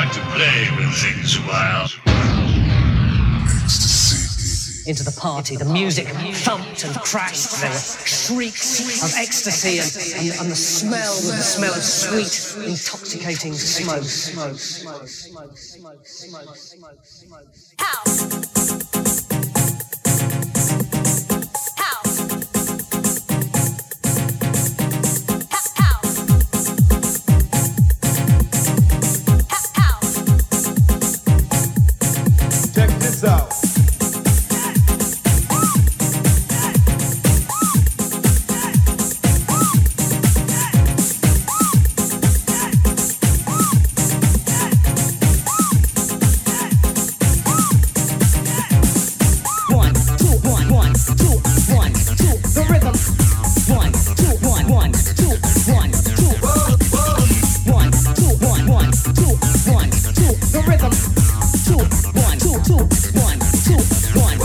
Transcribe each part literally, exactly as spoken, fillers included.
like to play with things a while. Into the party, the music thumped and crashed. There were shrieks of ecstasy and, and, and the smell, the smell of sweet, intoxicating smoke. House. Out. One, two, one, one, two, one, two, the rhythm. One, two, one, one, two, one, two. One, two, one, one, two, one, two, the rhythm. Two, one, two, two, one, two, one.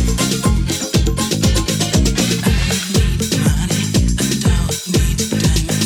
Diamonds.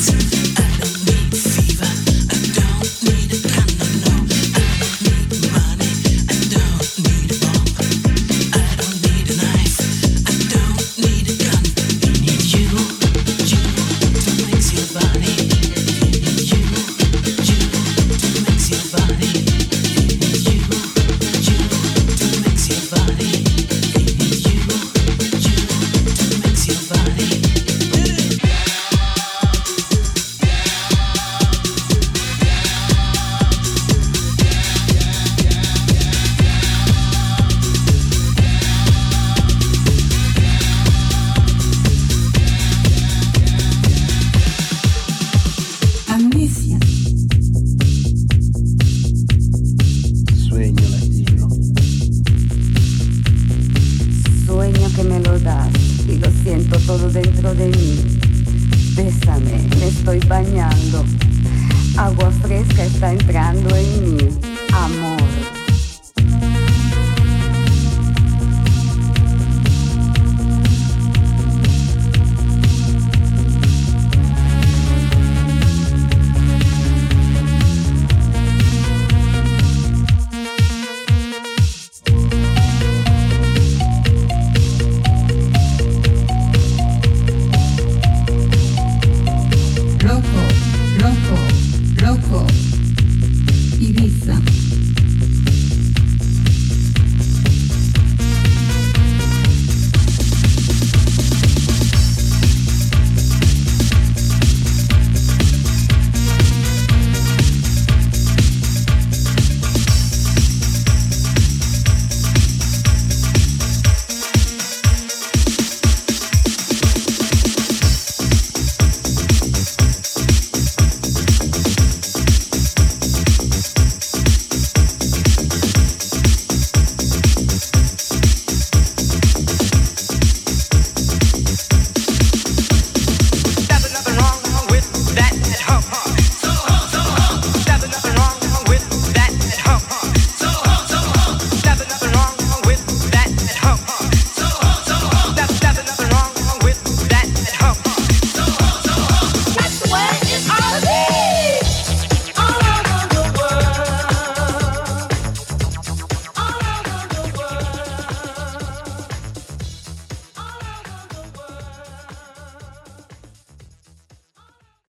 todo dentro de mí. Bésame, me estoy bañando. Agua fresca está entrando en mí. Amor.